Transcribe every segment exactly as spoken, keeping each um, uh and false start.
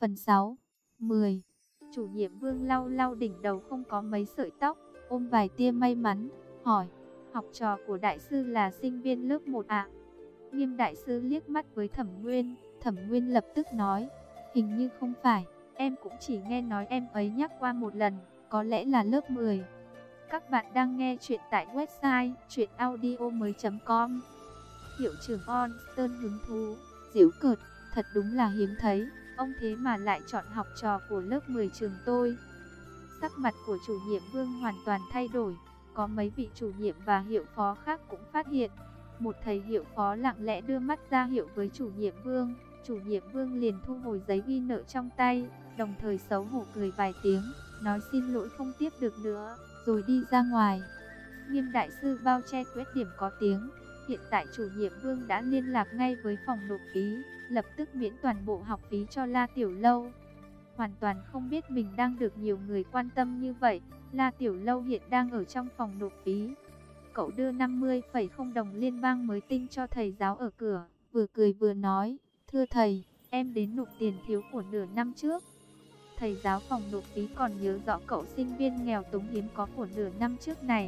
Phần sáu, mười. Chủ nhiệm Vương lau lau đỉnh đầu không có mấy sợi tóc, ôm vài tia may mắn, hỏi, học trò của đại sư là sinh viên lớp một ạ? Nghiêm đại sư liếc mắt với Thẩm Nguyên, Thẩm Nguyên lập tức nói, hình như không phải, em cũng chỉ nghe nói em ấy nhắc qua một lần, có lẽ là lớp mười. Các bạn đang nghe chuyện tại website truyện audio mới chấm com. Hiệu trưởng Onston hứng thú, giễu cợt, thật đúng là hiếm thấy, ông thế mà lại chọn học trò của lớp mười trường tôi. Sắc mặt của chủ nhiệm Vương hoàn toàn thay đổi, có mấy vị chủ nhiệm và hiệu phó khác cũng phát hiện. Một thầy hiệu phó lặng lẽ đưa mắt ra hiệu với chủ nhiệm Vương, chủ nhiệm Vương liền thu hồi giấy ghi nợ trong tay, đồng thời xấu hổ cười vài tiếng, nói xin lỗi không tiếp được nữa, rồi đi ra ngoài. Nghiêm đại sư bao che khuyết điểm có tiếng, hiện tại chủ nhiệm Vương đã liên lạc ngay với phòng nộp phí, lập tức miễn toàn bộ học phí cho La Tiểu Lâu. Hoàn toàn không biết mình đang được nhiều người quan tâm như vậy, La Tiểu Lâu hiện đang ở trong phòng nộp phí. Cậu đưa năm mươi phẩy không đồng liên bang mới tinh cho thầy giáo ở cửa, vừa cười vừa nói, thưa thầy, em đến nộp tiền thiếu của nửa năm trước. Thầy giáo phòng nộp phí còn nhớ rõ cậu sinh viên nghèo túng hiếm có của nửa năm trước này.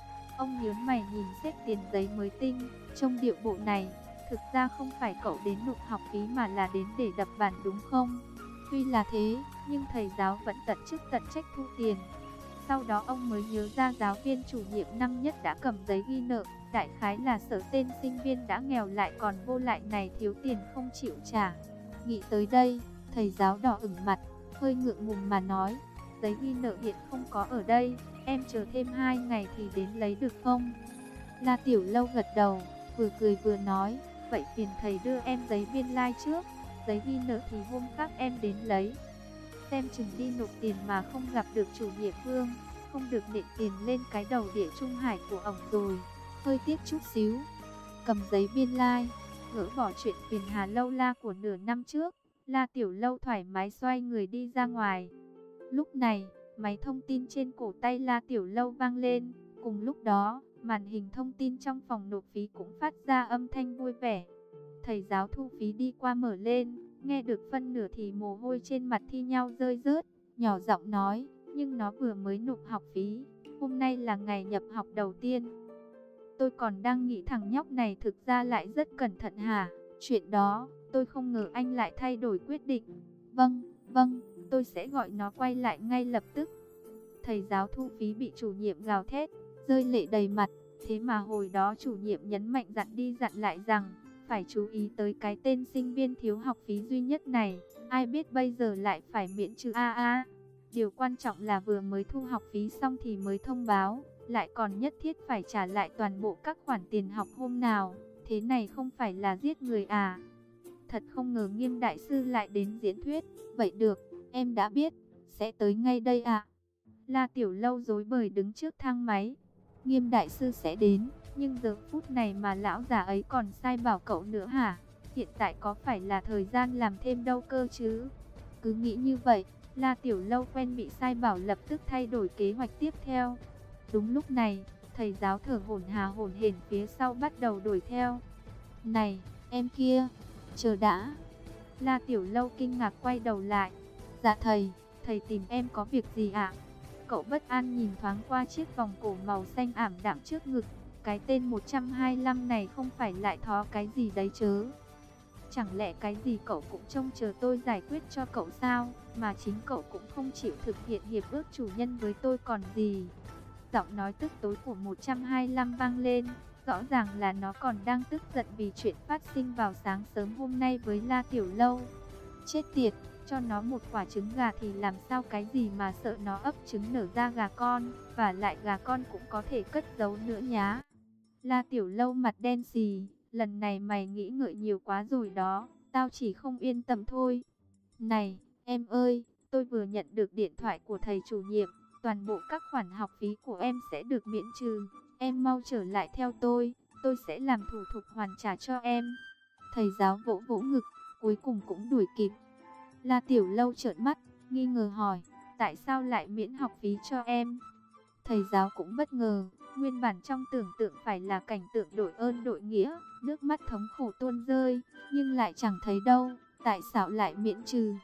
Ông nhớn mày nhìn xếp tiền giấy mới tinh, trong điệu bộ này, thực ra không phải cậu đến nộp học phí mà là đến để đập bàn đúng không? Tuy là thế, nhưng thầy giáo vẫn tận chức tận trách thu tiền. Sau đó ông mới nhớ ra giáo viên chủ nhiệm năm nhất đã cầm giấy ghi nợ, đại khái là sợ tên sinh viên đã nghèo lại còn vô lại này thiếu tiền không chịu trả. Nghĩ tới đây, thầy giáo đỏ ửng mặt, hơi ngượng ngùng mà nói, giấy ghi nợ hiện không có ở đây, em chờ thêm hai ngày thì đến lấy được không? La Tiểu Lâu gật đầu, vừa cười vừa nói, vậy phiền thầy đưa em giấy biên lai like trước, giấy ghi nợ thì hôm khác em đến lấy. Xem chừng đi nộp tiền mà không gặp được chủ nhiệm Vương, không được nện tiền lên cái đầu địa trung hải của ổng rồi, hơi tiếc chút xíu. Cầm giấy biên lai, like, gỡ bỏ chuyện phiền hà lâu la của nửa năm trước, La Tiểu Lâu thoải mái xoay người đi ra ngoài. Lúc này, máy thông tin trên cổ tay La Tiểu Lâu vang lên, cùng lúc đó, màn hình thông tin trong phòng nộp phí cũng phát ra âm thanh vui vẻ. Thầy giáo thu phí đi qua mở lên, nghe được phân nửa thì mồ hôi trên mặt thi nhau rơi rớt, nhỏ giọng nói, nhưng nó vừa mới nộp học phí, hôm nay là ngày nhập học đầu tiên. Tôi còn đang nghĩ thằng nhóc này thực ra lại rất cẩn thận hả? Chuyện đó, tôi không ngờ anh lại thay đổi quyết định. Vâng, vâng, tôi sẽ gọi nó quay lại ngay lập tức. Thầy giáo thu phí bị chủ nhiệm gào thét, rơi lệ đầy mặt, thế mà hồi đó chủ nhiệm nhấn mạnh dặn đi dặn lại rằng, phải chú ý tới cái tên sinh viên thiếu học phí duy nhất này, ai biết bây giờ lại phải miễn trừ a a. Điều quan trọng là vừa mới thu học phí xong thì mới thông báo, lại còn nhất thiết phải trả lại toàn bộ các khoản tiền học hôm nào, thế này không phải là giết người à? Thật không ngờ Nghiêm đại sư lại đến diễn thuyết, vậy được, em đã biết, sẽ tới ngay đây ạ. La Tiểu Lâu rối bời đứng trước thang máy, Nghiêm đại sư sẽ đến, nhưng giờ phút này mà lão già ấy còn sai bảo cậu nữa hả? Hiện tại có phải là thời gian làm thêm đâu cơ chứ? Cứ nghĩ như vậy, La Tiểu Lâu quen bị sai bảo lập tức thay đổi kế hoạch tiếp theo. Đúng lúc này, thầy giáo thở hổn hà hổn hển phía sau bắt đầu đuổi theo. Này, em kia, chờ đã. La Tiểu Lâu kinh ngạc quay đầu lại. Dạ thầy, thầy tìm em có việc gì ạ? Cậu bất an nhìn thoáng qua chiếc vòng cổ màu xanh ảm đạm trước ngực. Cái tên một trăm hai mươi lăm này không phải lại thó cái gì đấy chớ? Chẳng lẽ cái gì cậu cũng trông chờ tôi giải quyết cho cậu sao? Mà chính cậu cũng không chịu thực hiện hiệp ước chủ nhân với tôi còn gì? Giọng nói tức tối của một trăm hai mươi lăm vang lên. Rõ ràng là nó còn đang tức giận vì chuyện phát sinh vào sáng sớm hôm nay với La Tiểu Lâu. Chết tiệt, cho nó một quả trứng gà thì làm sao cái gì mà sợ nó ấp trứng nở ra gà con, và lại gà con cũng có thể cất giấu nữa nhá. La Tiểu Lâu mặt đen xì, lần này mày nghĩ ngợi nhiều quá rồi đó, tao chỉ không yên tâm thôi. Này, em ơi, tôi vừa nhận được điện thoại của thầy chủ nhiệm, toàn bộ các khoản học phí của em sẽ được miễn trừ. Em mau trở lại theo tôi, tôi sẽ làm thủ tục hoàn trả cho em. Thầy giáo vỗ vỗ ngực, cuối cùng cũng đuổi kịp. La Tiểu Lâu trợn mắt, nghi ngờ hỏi, tại sao lại miễn học phí cho em? Thầy giáo cũng bất ngờ, nguyên bản trong tưởng tượng phải là cảnh tượng đội ơn đội nghĩa, nước mắt thống khổ tuôn rơi, nhưng lại chẳng thấy đâu, tại sao lại miễn trừ?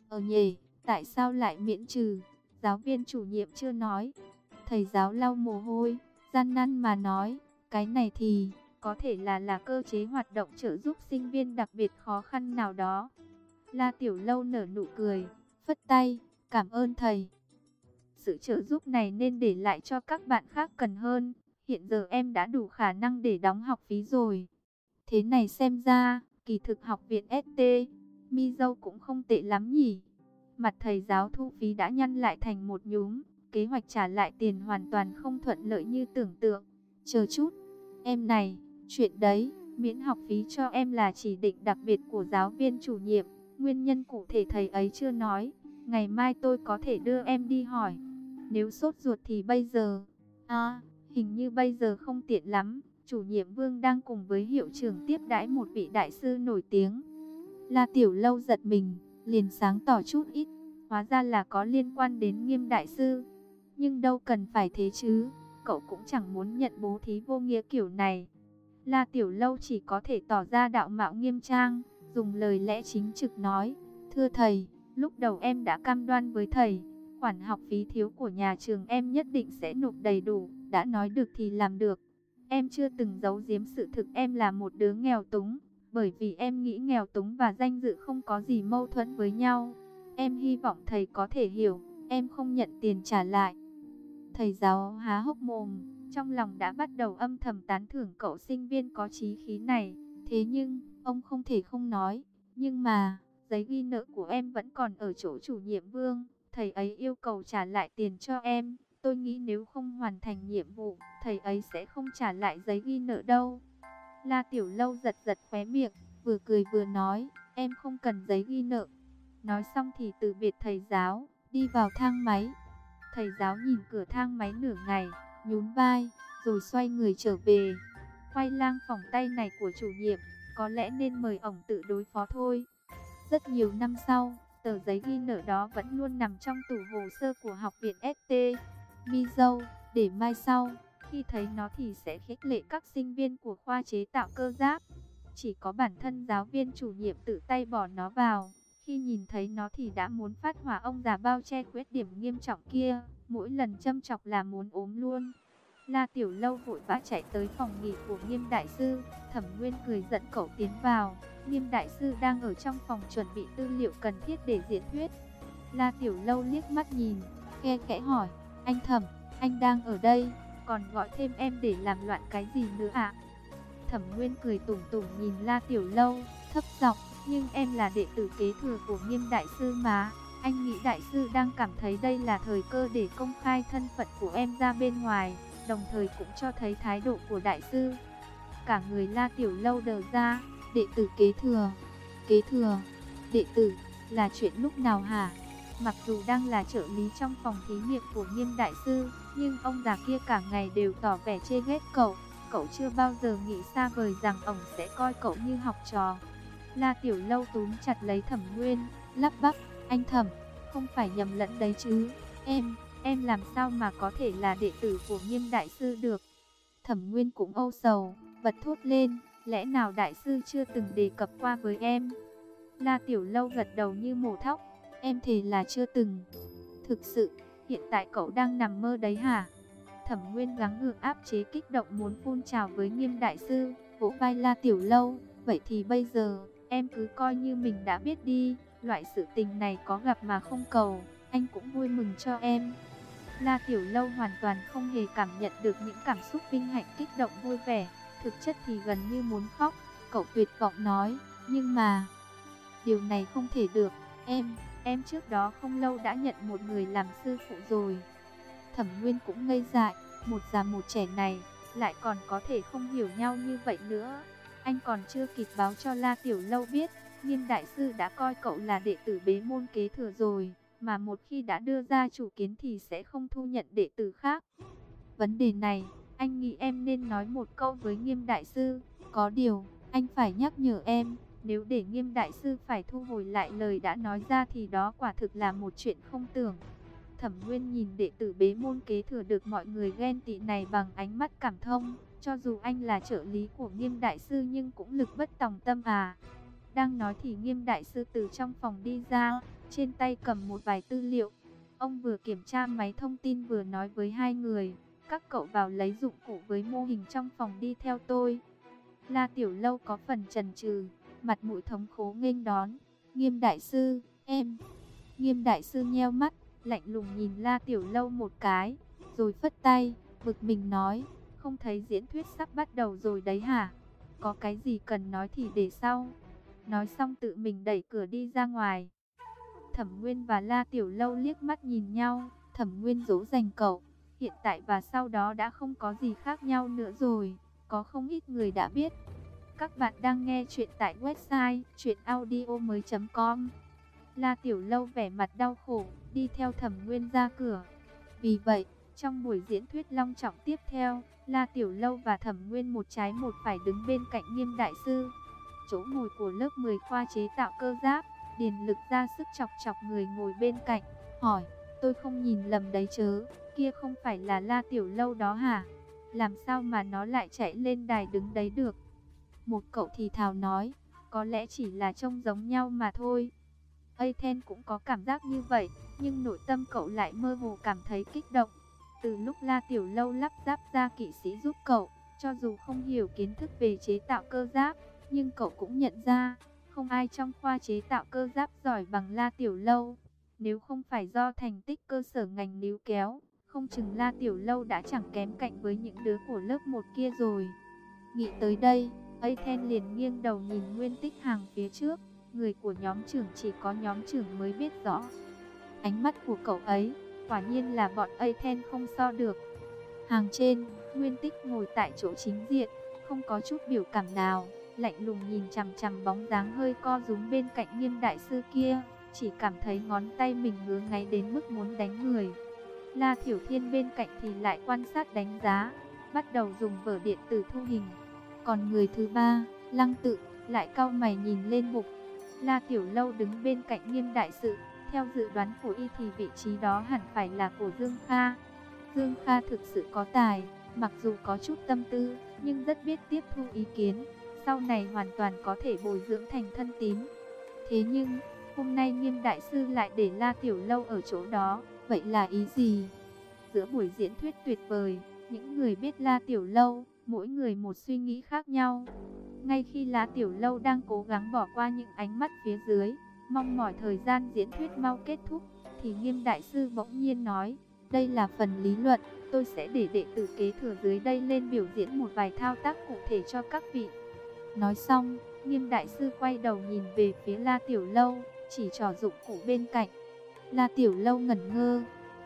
Ở nhỉ, tại sao lại miễn trừ? Giáo viên chủ nhiệm chưa nói. Thầy giáo lau mồ hôi, gian nan mà nói, cái này thì có thể là là cơ chế hoạt động trợ giúp sinh viên đặc biệt khó khăn nào đó. La Tiểu Lâu nở nụ cười, phất tay, cảm ơn thầy. Sự trợ giúp này nên để lại cho các bạn khác cần hơn. Hiện giờ em đã đủ khả năng để đóng học phí rồi. Thế này xem ra, kỳ thực học viện ét tê, Mi Dâu cũng không tệ lắm nhỉ. Mặt thầy giáo thu phí đã nhăn lại thành một nhúm. Kế hoạch trả lại tiền hoàn toàn không thuận lợi như tưởng tượng. Chờ chút, em này, chuyện đấy, miễn học phí cho em là chỉ định đặc biệt của giáo viên chủ nhiệm. Nguyên nhân cụ thể thầy ấy chưa nói. Ngày mai tôi có thể đưa em đi hỏi. Nếu sốt ruột thì bây giờ... À, hình như bây giờ không tiện lắm. Chủ nhiệm Vương đang cùng với hiệu trưởng tiếp đãi một vị đại sư nổi tiếng. La Tiểu Lâu giật mình, liền sáng tỏ chút ít. Hóa ra là có liên quan đến Nghiêm đại sư. Nhưng đâu cần phải thế chứ. Cậu cũng chẳng muốn nhận bố thí vô nghĩa kiểu này. La Tiểu Lâu chỉ có thể tỏ ra đạo mạo nghiêm trang, dùng lời lẽ chính trực nói. Thưa thầy, lúc đầu em đã cam đoan với thầy, khoản học phí thiếu của nhà trường em nhất định sẽ nộp đầy đủ. Đã nói được thì làm được. Em chưa từng giấu giếm sự thực em là một đứa nghèo túng. Bởi vì em nghĩ nghèo túng và danh dự không có gì mâu thuẫn với nhau. Em hy vọng thầy có thể hiểu, em không nhận tiền trả lại. Thầy giáo há hốc mồm, trong lòng đã bắt đầu âm thầm tán thưởng cậu sinh viên có chí khí này. Thế nhưng, ông không thể không nói. Nhưng mà, giấy ghi nợ của em vẫn còn ở chỗ chủ nhiệm Vương. Thầy ấy yêu cầu trả lại tiền cho em. Tôi nghĩ nếu không hoàn thành nhiệm vụ, thầy ấy sẽ không trả lại giấy ghi nợ đâu. La Tiểu Lâu giật giật khóe miệng, vừa cười vừa nói, em không cần giấy ghi nợ. Nói xong thì từ biệt thầy giáo, đi vào thang máy. Thầy giáo nhìn cửa thang máy nửa ngày, nhún vai, rồi xoay người trở về. Khoai lang phỏng tay này của chủ nhiệm, có lẽ nên mời ổng tự đối phó thôi. Rất nhiều năm sau, tờ giấy ghi nợ đó vẫn luôn nằm trong tủ hồ sơ của học viện ét tê. Mi Dâu, để mai sau, khi thấy nó thì sẽ khích lệ các sinh viên của khoa chế tạo cơ giáp. Chỉ có bản thân giáo viên chủ nhiệm tự tay bỏ nó vào. Khi nhìn thấy nó thì đã muốn phát hỏa ông già bao che khuyết điểm nghiêm trọng kia. Mỗi lần châm chọc là muốn ốm luôn. La Tiểu Lâu vội vã chạy tới phòng nghỉ của Nghiêm đại sư. Thẩm Nguyên cười dẫn cậu tiến vào. Nghiêm đại sư đang ở trong phòng chuẩn bị tư liệu cần thiết để diễn thuyết. La Tiểu Lâu liếc mắt nhìn, khe khẽ hỏi, anh Thẩm, anh đang ở đây, còn gọi thêm em để làm loạn cái gì nữa ạ? Thẩm Nguyên cười tủm tủm nhìn La Tiểu Lâu, thấp giọng, nhưng em là đệ tử kế thừa của Nghiêm đại sư mà. Anh nghĩ đại sư đang cảm thấy đây là thời cơ để công khai thân phận của em ra bên ngoài, đồng thời cũng cho thấy thái độ của đại sư. Cả người La Tiểu Lâu đờ ra, đệ tử kế thừa, kế thừa, đệ tử, là chuyện lúc nào hả? Mặc dù đang là trợ lý trong phòng thí nghiệm của Nghiêm đại sư, nhưng ông già kia cả ngày đều tỏ vẻ chê ghét cậu. Cậu chưa bao giờ nghĩ xa vời rằng ông sẽ coi cậu như học trò. La Tiểu Lâu túm chặt lấy Thẩm Nguyên, lắp bắp, anh Thẩm, không phải nhầm lẫn đấy chứ? Em, em làm sao mà có thể là đệ tử của Nghiêm đại sư được? Thẩm Nguyên cũng âu sầu, bật thốt lên, lẽ nào đại sư chưa từng đề cập qua với em? La Tiểu Lâu gật đầu như mổ thóc, em thề là chưa từng. Thực sự, hiện tại cậu đang nằm mơ đấy hả? Thẩm Nguyên gắng gượng áp chế kích động muốn phun trào với Nghiêm đại sư, vỗ vai La Tiểu Lâu, vậy thì bây giờ, em cứ coi như mình đã biết đi, loại sự tình này có gặp mà không cầu, anh cũng vui mừng cho em. La Tiểu Lâu hoàn toàn không hề cảm nhận được những cảm xúc vinh hạnh kích động vui vẻ, thực chất thì gần như muốn khóc. Cậu tuyệt vọng nói, nhưng mà, điều này không thể được, em, em trước đó không lâu đã nhận một người làm sư phụ rồi. Thẩm Nguyên cũng ngây dại, một già một trẻ này, lại còn có thể không hiểu nhau như vậy nữa. Anh còn chưa kịp báo cho La Tiểu Lâu biết, Nghiêm đại sư đã coi cậu là đệ tử bế môn kế thừa rồi, mà một khi đã đưa ra chủ kiến thì sẽ không thu nhận đệ tử khác. Vấn đề này, anh nghĩ em nên nói một câu với Nghiêm đại sư. Có điều, anh phải nhắc nhở em, nếu để Nghiêm đại sư phải thu hồi lại lời đã nói ra thì đó quả thực là một chuyện không tưởng. Thẩm Nguyên nhìn đệ tử bế môn kế thừa được mọi người ghen tị này bằng ánh mắt cảm thông. Cho dù anh là trợ lý của Nghiêm đại sư nhưng cũng lực bất tòng tâm à. Đang nói thì Nghiêm đại sư từ trong phòng đi ra, trên tay cầm một vài tư liệu. Ông vừa kiểm tra máy thông tin vừa nói với hai người, các cậu vào lấy dụng cụ với mô hình trong phòng đi theo tôi. La Tiểu Lâu có phần chần chừ, mặt mũi thống khổ nghênh đón. Nghiêm đại sư, em. Nghiêm đại sư nheo mắt, lạnh lùng nhìn La Tiểu Lâu một cái, rồi phất tay, bực mình nói, không thấy diễn thuyết sắp bắt đầu rồi đấy hả? Có cái gì cần nói thì để sau. Nói xong tự mình đẩy cửa đi ra ngoài. Thẩm Nguyên và La Tiểu Lâu liếc mắt nhìn nhau. Thẩm Nguyên dỗ dành cậu, hiện tại và sau đó đã không có gì khác nhau nữa rồi. Có không ít người đã biết. Các bạn đang nghe chuyện tại website truyện audio mới chấm com. La Tiểu Lâu vẻ mặt đau khổ, đi theo Thẩm Nguyên ra cửa. Vì vậy, trong buổi diễn thuyết long trọng tiếp theo, La Tiểu Lâu và Thẩm Nguyên một trái một phải đứng bên cạnh Nghiêm đại sư. Chỗ ngồi của lớp mười khoa chế tạo cơ giáp. Điền Lực ra sức chọc chọc người ngồi bên cạnh, hỏi, tôi không nhìn lầm đấy chớ, kia không phải là La Tiểu Lâu đó hả? Làm sao mà nó lại chạy lên đài đứng đấy được? Một cậu thì thào nói, có lẽ chỉ là trông giống nhau mà thôi. Aiden cũng có cảm giác như vậy, nhưng nội tâm cậu lại mơ hồ cảm thấy kích động. Từ lúc La Tiểu Lâu lắp ráp ra kỵ sĩ giúp cậu, cho dù không hiểu kiến thức về chế tạo cơ giáp, nhưng cậu cũng nhận ra, không ai trong khoa chế tạo cơ giáp giỏi bằng La Tiểu Lâu. Nếu không phải do thành tích cơ sở ngành níu kéo, không chừng La Tiểu Lâu đã chẳng kém cạnh với những đứa của lớp một kia rồi. Nghĩ tới đây, Aiden liền nghiêng đầu nhìn Nguyên Tích hàng phía trước. Người của nhóm trưởng chỉ có nhóm trưởng mới biết rõ. Ánh mắt của cậu ấy, quả nhiên là bọn Aiden không so được. Hàng trên, Nguyên Tích ngồi tại chỗ chính diện, không có chút biểu cảm nào, lạnh lùng nhìn chằm chằm bóng dáng hơi co rúm bên cạnh Nghiêm đại sư kia, chỉ cảm thấy ngón tay mình ngứa ngáy đến mức muốn đánh người. La Thiểu Thiên bên cạnh thì lại quan sát đánh giá, bắt đầu dùng vở điện tử thu hình. Còn người thứ ba, Lăng Tự, lại cau mày nhìn lên mục. La Tiểu Lâu đứng bên cạnh Nghiêm đại sư, theo dự đoán của y thì vị trí đó hẳn phải là của Dương Kha. Dương Kha thực sự có tài, mặc dù có chút tâm tư, nhưng rất biết tiếp thu ý kiến, sau này hoàn toàn có thể bồi dưỡng thành thân tín. Thế nhưng, hôm nay Nghiêm đại sư lại để La Tiểu Lâu ở chỗ đó, vậy là ý gì? Giữa buổi diễn thuyết tuyệt vời, những người biết La Tiểu Lâu, mỗi người một suy nghĩ khác nhau. Ngay khi La Tiểu Lâu đang cố gắng bỏ qua những ánh mắt phía dưới, mong mỏi thời gian diễn thuyết mau kết thúc, thì Nghiêm đại sư bỗng nhiên nói, đây là phần lý luận, tôi sẽ để đệ tử kế thừa dưới đây lên biểu diễn một vài thao tác cụ thể cho các vị. Nói xong, Nghiêm đại sư quay đầu nhìn về phía La Tiểu Lâu, chỉ trỏ dụng cụ bên cạnh. La Tiểu Lâu ngẩn ngơ,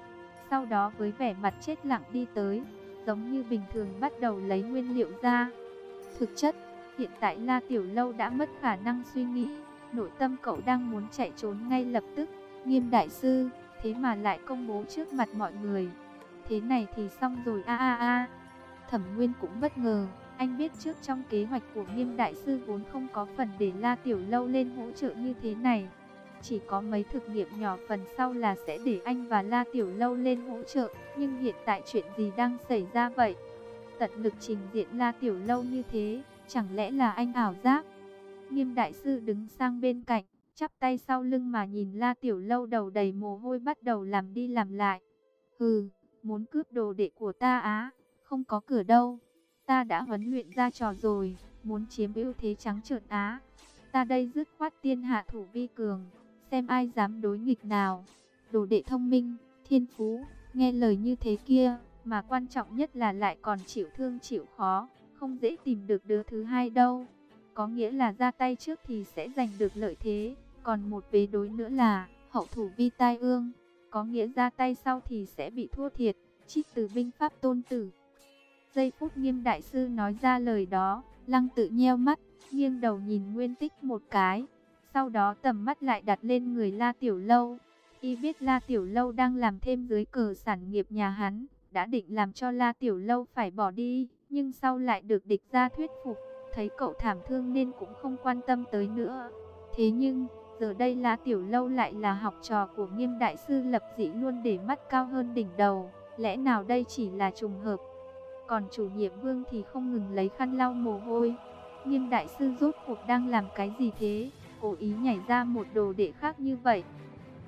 sau đó với vẻ mặt chết lặng đi tới, giống như bình thường bắt đầu lấy nguyên liệu ra. Thực chất, hiện tại La Tiểu Lâu đã mất khả năng suy nghĩ, nội tâm cậu đang muốn chạy trốn ngay lập tức. Nghiêm đại sư, thế mà lại công bố trước mặt mọi người. Thế này thì xong rồi a a a. Thẩm Nguyên cũng bất ngờ, anh biết trước trong kế hoạch của Nghiêm đại sư vốn không có phần để La Tiểu Lâu lên hỗ trợ như thế này. Chỉ có mấy thực nghiệm nhỏ phần sau là sẽ để anh và La Tiểu Lâu lên hỗ trợ. Nhưng hiện tại chuyện gì đang xảy ra vậy? Tận lực trình diện La Tiểu Lâu như thế, chẳng lẽ là anh ảo giác? Nghiêm đại sư đứng sang bên cạnh, chắp tay sau lưng mà nhìn La Tiểu Lâu đầu đầy mồ hôi bắt đầu làm đi làm lại. Hừ, muốn cướp đồ đệ của ta á? Không có cửa đâu. Ta đã huấn luyện ra trò rồi, muốn chiếm ưu thế trắng trợn á. Ta đây dứt khoát tiên hạ thủ vi cường, xem ai dám đối nghịch nào. Đồ đệ thông minh, thiên phú, nghe lời như thế kia, mà quan trọng nhất là lại còn chịu thương chịu khó, không dễ tìm được đứa thứ hai đâu. Có nghĩa là ra tay trước thì sẽ giành được lợi thế, còn một vế đối nữa là hậu thủ vi tai ương, có nghĩa ra tay sau thì sẽ bị thua thiệt. Trích từ binh pháp Tôn Tử. Giây phút Nghiêm đại sư nói ra lời đó, Lăng Tự nheo mắt, nghiêng đầu nhìn Nguyên Tích một cái, sau đó tầm mắt lại đặt lên người La Tiểu Lâu. Y biết La Tiểu Lâu đang làm thêm dưới cờ sản nghiệp nhà hắn, đã định làm cho La Tiểu Lâu phải bỏ đi, nhưng sau lại được địch gia thuyết phục, thấy cậu thảm thương nên cũng không quan tâm tới nữa. Thế nhưng, giờ đây La Tiểu Lâu lại là học trò của Nghiêm đại sư lập dị luôn để mắt cao hơn đỉnh đầu, lẽ nào đây chỉ là trùng hợp? Còn chủ nhiệm Vương thì không ngừng lấy khăn lau mồ hôi. Nghiêm đại sư rốt cuộc đang làm cái gì thế? Cố ý nhảy ra một đồ đệ khác như vậy.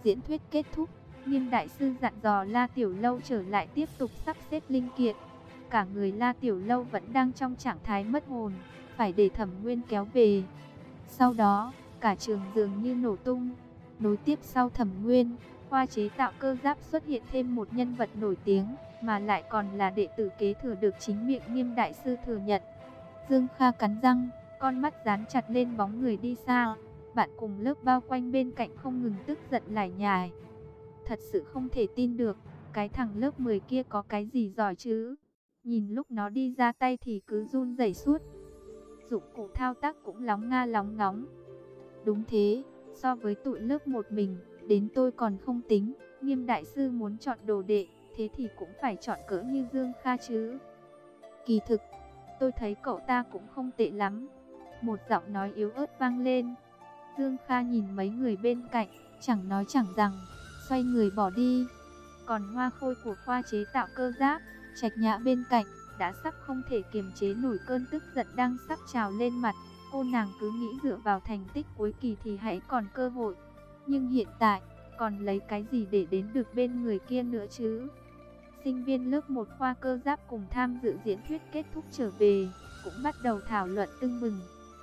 diễn thuyết kết thúc, Nghiêm đại sư dặn dò La Tiểu Lâu trở lại tiếp tục sắp xếp linh kiện. Cả người La Tiểu Lâu vẫn đang trong trạng thái mất hồn, phải để Thẩm Nguyên kéo về. Sau đó, cả trường dường như nổ tung. Nối tiếp sau Thẩm Nguyên, khoa chế tạo cơ giáp xuất hiện thêm một nhân vật nổi tiếng, mà lại còn là đệ tử kế thừa được chính miệng Nghiêm đại sư thừa nhận. Dương Kha cắn răng, con mắt dán chặt lên bóng người đi xa. Bạn cùng lớp bao quanh bên cạnh không ngừng tức giận lải nhải. Thật sự không thể tin được, cái thằng lớp mười kia có cái gì giỏi chứ? Nhìn lúc nó đi ra tay thì cứ run rẩy suốt. Dụng cụ thao tác cũng lóng nga lóng ngóng. Đúng thế, so với tụi lớp một mình, đến tôi còn không tính. Nghiêm đại sư muốn chọn đồ đệ, thế thì cũng phải chọn cỡ như Dương Kha chứ. Kỳ thực, tôi thấy cậu ta cũng không tệ lắm. Một giọng nói yếu ớt vang lên. Dương Kha nhìn mấy người bên cạnh, chẳng nói chẳng rằng, xoay người bỏ đi. Còn Hoa Khôi của khoa chế tạo cơ giáp, Trạch Nhã bên cạnh, đã sắp không thể kiềm chế nổi cơn tức giận đang sắp trào lên mặt. Cô nàng cứ nghĩ dựa vào thành tích cuối kỳ thì hãy còn cơ hội. Nhưng hiện tại, còn lấy cái gì để đến được bên người kia nữa chứ? Sinh viên lớp một khoa cơ giáp cùng tham dự diễn thuyết kết thúc trở về, cũng bắt đầu thảo luận tưng bừng.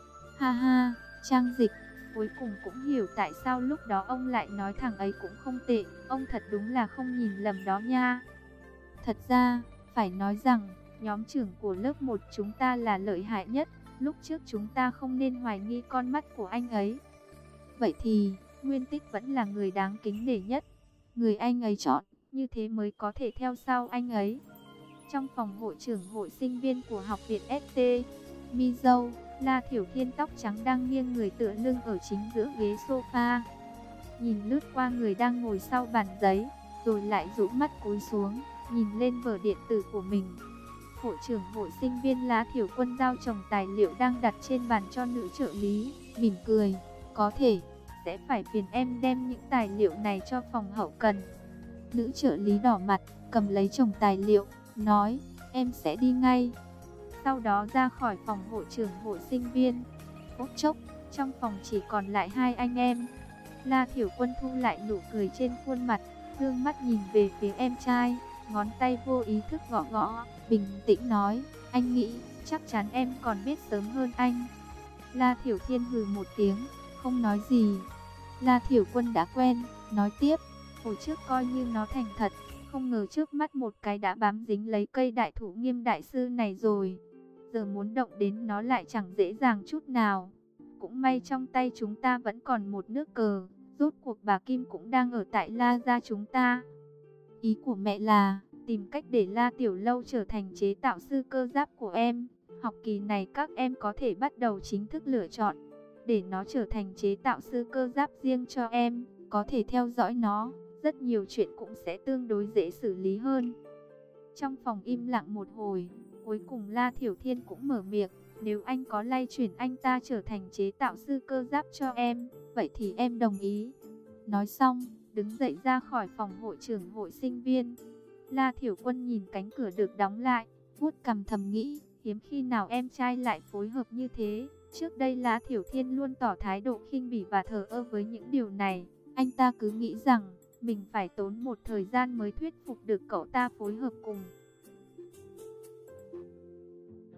Ha ha, Trang Dịch, cuối cùng cũng hiểu tại sao lúc đó ông lại nói thằng ấy cũng không tệ, ông thật đúng là không nhìn lầm đó nha. Thật ra, phải nói rằng, nhóm trưởng của lớp một chúng ta là lợi hại nhất, lúc trước chúng ta không nên hoài nghi con mắt của anh ấy. Vậy thì, Nguyên Tích vẫn là người đáng kính nể nhất, người anh ấy chọn, như thế mới có thể theo sau anh ấy. Trong phòng hội trưởng hội sinh viên của học viện ét tê, Mi Dâu, La Thiểu Thiên tóc trắng đang nghiêng người tựa lưng ở chính giữa ghế sofa. Nhìn lướt qua người đang ngồi sau bàn giấy, rồi lại rũ mắt cúi xuống, nhìn lên vở điện tử của mình. Hội trưởng hội sinh viên La Thiểu Quân giao chồng tài liệu đang đặt trên bàn cho nữ trợ lý, mỉm cười, có thể, sẽ phải phiền em đem những tài liệu này cho phòng hậu cần. Nữ trợ lý đỏ mặt, cầm lấy chồng tài liệu, nói, em sẽ đi ngay. Sau đó ra khỏi phòng hội trưởng hội sinh viên. Phút chốc, trong phòng chỉ còn lại hai anh em. La Thiểu Quân thu lại nụ cười trên khuôn mặt, dương mắt nhìn về phía em trai, ngón tay vô ý thức gõ gõ, bình tĩnh nói, anh nghĩ, chắc chắn em còn biết sớm hơn anh. La Thiểu Thiên hừ một tiếng, không nói gì. La Thiểu Quân đã quen, nói tiếp, hồi trước coi như nó thành thật, không ngờ trước mắt một cái đã bám dính lấy cây đại thụ Nghiêm đại sư này rồi. Giờ muốn động đến nó lại chẳng dễ dàng chút nào. Cũng may trong tay chúng ta vẫn còn một nước cờ, rốt cuộc bà Kim cũng đang ở tại La gia chúng ta. Ý của mẹ là tìm cách để La Tiểu Lâu trở thành chế tạo sư cơ giáp của em. Học kỳ này các em có thể bắt đầu chính thức lựa chọn, để nó trở thành chế tạo sư cơ giáp riêng cho em, có thể theo dõi nó, rất nhiều chuyện cũng sẽ tương đối dễ xử lý hơn. Trong phòng im lặng một hồi, cuối cùng La Thiểu Thiên cũng mở miệng, nếu anh có lay chuyển anh ta trở thành chế tạo sư cơ giáp cho em, vậy thì em đồng ý. Nói xong, đứng dậy ra khỏi phòng hội trưởng hội sinh viên. La Thiểu Quân nhìn cánh cửa được đóng lại, vuốt cằm thầm nghĩ, hiếm khi nào em trai lại phối hợp như thế. Trước đây La Thiểu Thiên luôn tỏ thái độ khinh bỉ và thờ ơ với những điều này. Anh ta cứ nghĩ rằng mình phải tốn một thời gian mới thuyết phục được cậu ta phối hợp cùng.